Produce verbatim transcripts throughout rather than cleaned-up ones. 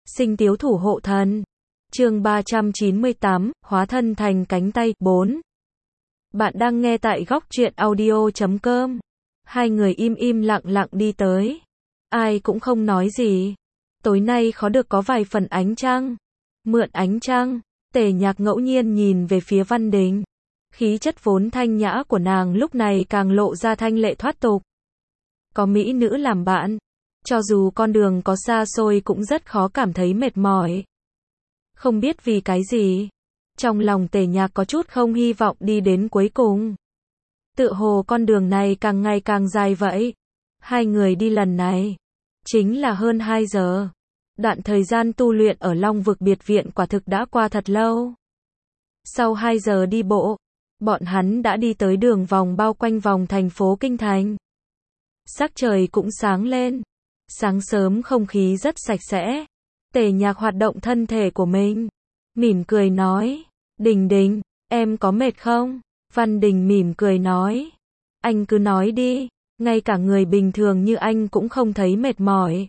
Sinh tiếu thủ hộ thần. Chương ba trăm chín mươi tám, hóa thân thành cánh tay. bốn. Bạn đang nghe tại góc truyện audio chấm com. Hai người im im lặng lặng đi tới. Ai cũng không nói gì. Tối nay khó được có vài phần ánh trăng. Mượn ánh trăng, Tề Nhạc ngẫu nhiên nhìn về phía Văn Đình. Khí chất vốn thanh nhã của nàng lúc này càng lộ ra thanh lệ thoát tục. Có mỹ nữ làm bạn, cho dù con đường có xa xôi cũng rất khó cảm thấy mệt mỏi. Không biết vì cái gì, trong lòng Tề Nhạc có chút không hy vọng đi đến cuối cùng. Tựa hồ con đường này càng ngày càng dài vậy. Hai người đi lần này, chính là hơn hai giờ. Đoạn thời gian tu luyện ở Long Vực biệt viện quả thực đã qua thật lâu. Sau hai giờ đi bộ, bọn hắn đã đi tới đường vòng bao quanh vòng thành phố Kinh Thành. Sắc trời cũng sáng lên. Sáng sớm không khí rất sạch sẽ. Tề Nhạc hoạt động thân thể của mình. Mỉm cười nói. Đình Đình, em có mệt không? Văn Đình mỉm cười nói. Anh cứ nói đi. Ngay cả người bình thường như anh cũng không thấy mệt mỏi.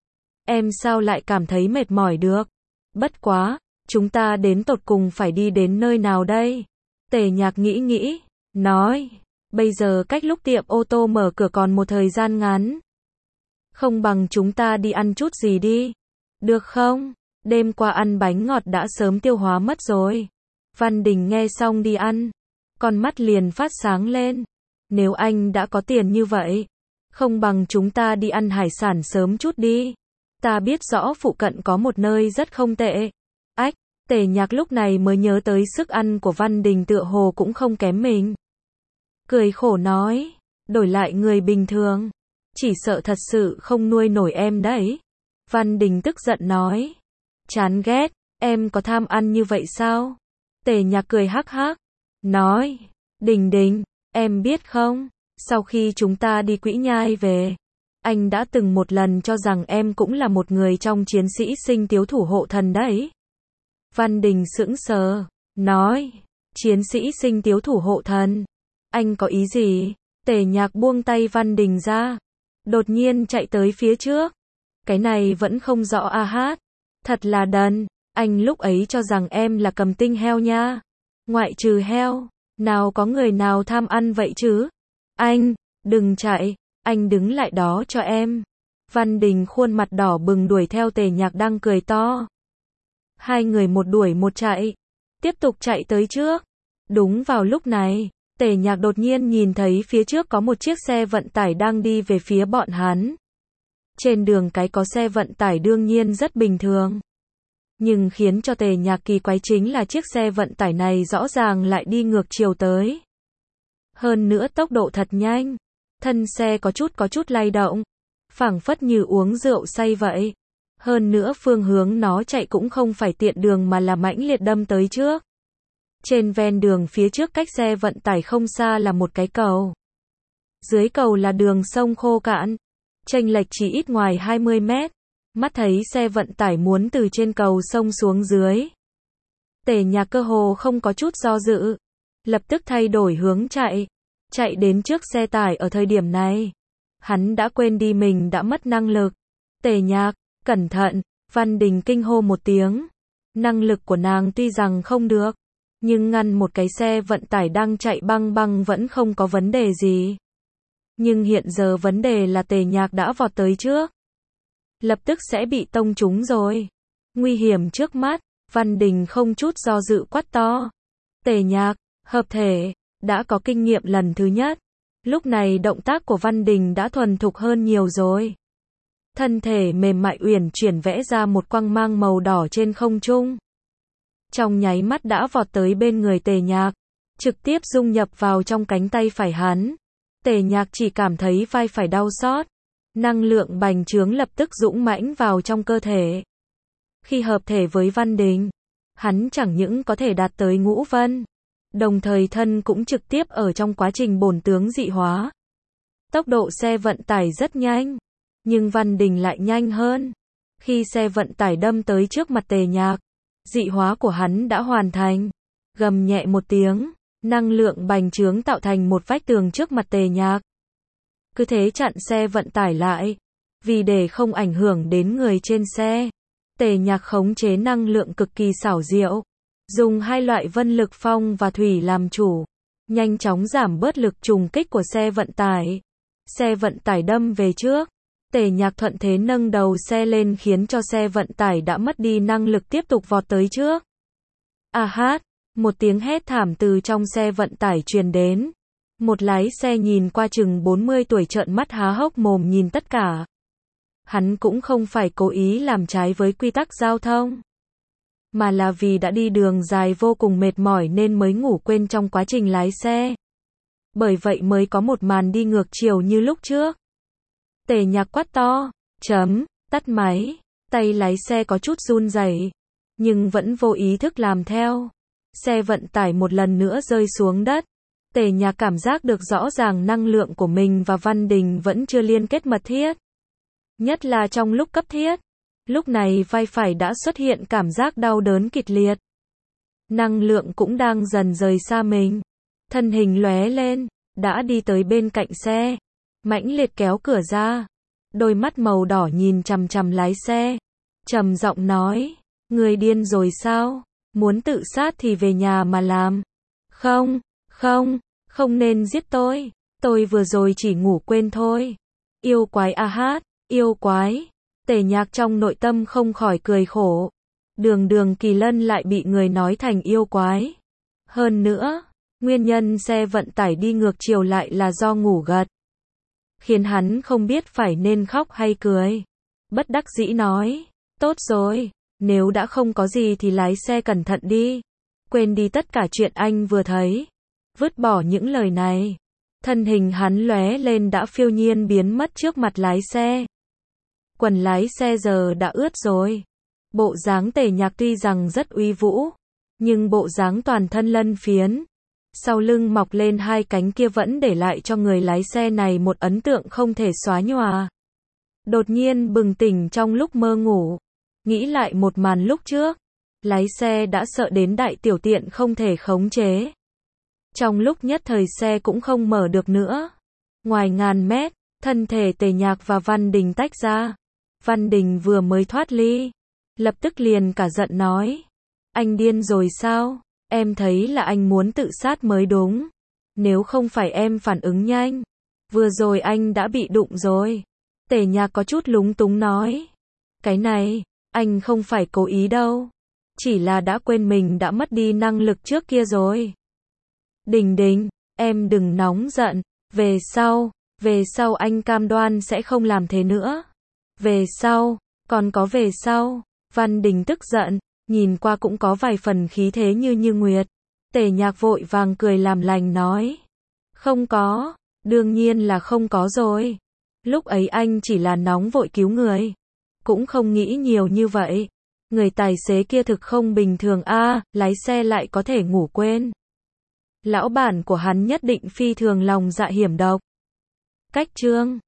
Em sao lại cảm thấy mệt mỏi được? Bất quá, chúng ta đến tột cùng phải đi đến nơi nào đây? Tề Nhạc nghĩ nghĩ, nói. Bây giờ cách lúc tiệm ô tô mở cửa còn một thời gian ngắn. Không bằng chúng ta đi ăn chút gì đi. Được không? Đêm qua ăn bánh ngọt đã sớm tiêu hóa mất rồi. Văn Đình nghe xong đi ăn. Con mắt liền phát sáng lên. Nếu anh đã có tiền như vậy, không bằng chúng ta đi ăn hải sản sớm chút đi. Ta biết rõ phụ cận có một nơi rất không tệ. Ách, Tề Nhạc lúc này mới nhớ tới sức ăn của Văn Đình tựa hồ cũng không kém mình. Cười khổ nói, đổi lại người bình thường, chỉ sợ thật sự không nuôi nổi em đấy. Văn Đình tức giận nói, chán ghét, em có tham ăn như vậy sao? Tề Nhạc cười hắc hắc, nói, Đình Đình, em biết không, sau khi chúng ta đi Quỹ Nhai về, anh đã từng một lần cho rằng em cũng là một người trong chiến sĩ sinh tiếu thủ hộ thần đấy. Văn Đình sững sờ, nói, chiến sĩ sinh tiếu thủ hộ thần, anh có ý gì? Tề Nhạc buông tay Văn Đình ra, đột nhiên chạy tới phía trước. Cái này vẫn không rõ a hát, thật là đần, anh lúc ấy cho rằng em là cầm tinh heo nha. Ngoại trừ heo, nào có người nào tham ăn vậy chứ? Anh, đừng chạy, anh đứng lại đó cho em. Văn Đình khuôn mặt đỏ bừng đuổi theo Tề Nhạc đang cười to. Hai người một đuổi một chạy, tiếp tục chạy tới trước. Đúng vào lúc này, Tề Nhạc đột nhiên nhìn thấy phía trước có một chiếc xe vận tải đang đi về phía bọn hắn. Trên đường cái có xe vận tải đương nhiên rất bình thường. Nhưng khiến cho Tề Nhạc kỳ quái chính là chiếc xe vận tải này rõ ràng lại đi ngược chiều tới. Hơn nữa tốc độ thật nhanh. Thân xe có chút có chút lay động. Phảng phất như uống rượu say vậy. Hơn nữa phương hướng nó chạy cũng không phải tiện đường mà là mãnh liệt đâm tới trước. Trên ven đường phía trước cách xe vận tải không xa là một cái cầu. Dưới cầu là đường sông khô cạn. Chênh lệch chỉ ít ngoài hai mươi mét. Mắt thấy xe vận tải muốn từ trên cầu sông xuống dưới. Tề Nhạc cơ hồ không có chút do dự. Lập tức thay đổi hướng chạy. Chạy đến trước xe tải ở thời điểm này. Hắn đã quên đi mình đã mất năng lực. Tề Nhạc, cẩn thận, Văn Đình kinh hô một tiếng. Năng lực của nàng tuy rằng không được. Nhưng ngăn một cái xe vận tải đang chạy băng băng vẫn không có vấn đề gì. Nhưng hiện giờ vấn đề là Tề Nhạc đã vọt tới trước. Lập tức sẽ bị tông trúng rồi. Nguy hiểm trước mắt, Văn Đình không chút do dự quát to. Tề Nhạc, hợp thể, đã có kinh nghiệm lần thứ nhất. Lúc này động tác của Văn Đình đã thuần thục hơn nhiều rồi. Thân thể mềm mại uyển chuyển vẽ ra một quang mang màu đỏ trên không trung. Trong nháy mắt đã vọt tới bên người Tề Nhạc, trực tiếp dung nhập vào trong cánh tay phải hắn. Tề Nhạc chỉ cảm thấy vai phải đau xót. Năng lượng bành trướng lập tức dũng mãnh vào trong cơ thể. Khi hợp thể với Văn Đình, hắn chẳng những có thể đạt tới ngũ vân, đồng thời thân cũng trực tiếp ở trong quá trình bổn tướng dị hóa. Tốc độ xe vận tải rất nhanh, nhưng Văn Đình lại nhanh hơn. Khi xe vận tải đâm tới trước mặt Tề Nhạc, dị hóa của hắn đã hoàn thành. Gầm nhẹ một tiếng, năng lượng bành trướng tạo thành một vách tường trước mặt Tề Nhạc. Cứ thế chặn xe vận tải lại. Vì để không ảnh hưởng đến người trên xe, Tề Nhạc khống chế năng lượng cực kỳ xảo diệu, dùng hai loại vân lực phong và thủy làm chủ, nhanh chóng giảm bớt lực trùng kích của xe vận tải. Xe vận tải đâm về trước, Tề Nhạc thuận thế nâng đầu xe lên khiến cho xe vận tải đã mất đi năng lực tiếp tục vọt tới trước. A hát, một tiếng hét thảm từ trong xe vận tải truyền đến. Một lái xe nhìn qua chừng bốn mươi tuổi trợn mắt há hốc mồm nhìn tất cả. Hắn cũng không phải cố ý làm trái với quy tắc giao thông, mà là vì đã đi đường dài vô cùng mệt mỏi nên mới ngủ quên trong quá trình lái xe. Bởi vậy mới có một màn đi ngược chiều như lúc trước. Tề Nhạc quát to, chấm, tắt máy, tay lái xe có chút run rẩy, nhưng vẫn vô ý thức làm theo. Xe vận tải một lần nữa rơi xuống đất. Tề Nhạc cảm giác được rõ ràng năng lượng của mình và Văn Đình vẫn chưa liên kết mật thiết. Nhất là trong lúc cấp thiết. Lúc này vai phải đã xuất hiện cảm giác đau đớn kịch liệt. Năng lượng cũng đang dần rời xa mình. Thân hình lóe lên, đã đi tới bên cạnh xe. Mãnh liệt kéo cửa ra. Đôi mắt màu đỏ nhìn chằm chằm lái xe. Trầm giọng nói, người điên rồi sao? Muốn tự sát thì về nhà mà làm. Không, không, không nên giết tôi. Tôi vừa rồi chỉ ngủ quên thôi. Yêu quái a hát, yêu quái. Tề Nhạc trong nội tâm không khỏi cười khổ. Đường Đường Kỳ Lân lại bị người nói thành yêu quái. Hơn nữa, nguyên nhân xe vận tải đi ngược chiều lại là do ngủ gật. Khiến hắn không biết phải nên khóc hay cười. Bất đắc dĩ nói, tốt rồi, nếu đã không có gì thì lái xe cẩn thận đi. Quên đi tất cả chuyện anh vừa thấy. Vứt bỏ những lời này. Thân hình hắn lóe lên đã phiêu nhiên biến mất trước mặt lái xe. Quần lái xe giờ đã ướt rồi. Bộ dáng Tề Nhạc tuy rằng rất uy vũ, nhưng bộ dáng toàn thân lân phiến, sau lưng mọc lên hai cánh kia vẫn để lại cho người lái xe này một ấn tượng không thể xóa nhòa. Đột nhiên bừng tỉnh trong lúc mơ ngủ, nghĩ lại một màn lúc trước, lái xe đã sợ đến đại tiểu tiện không thể khống chế. Trong lúc nhất thời xe cũng không mở được nữa. Ngoài ngàn mét, thân thể Tề Nhạc và Văn Đình tách ra. Văn Đình vừa mới thoát ly, lập tức liền cả giận nói, anh điên rồi sao? Em thấy là anh muốn tự sát mới đúng. Nếu không phải em phản ứng nhanh, vừa rồi anh đã bị đụng rồi. Tề Nhạc có chút lúng túng nói, cái này, anh không phải cố ý đâu. Chỉ là đã quên mình đã mất đi năng lực trước kia rồi. Đình Đình, em đừng nóng giận. Về sau, về sau anh cam đoan sẽ không làm thế nữa. Về sau, còn có về sau. Văn Đình tức giận, nhìn qua cũng có vài phần khí thế như Như Nguyệt. Tề Nhạc vội vàng cười làm lành nói, không có, đương nhiên là không có rồi. Lúc ấy anh chỉ là nóng vội cứu người, cũng không nghĩ nhiều như vậy. Người tài xế kia thực không bình thường a, à, lái xe lại có thể ngủ quên. Lão bản của hắn nhất định phi thường lòng dạ hiểm độc. Cách chương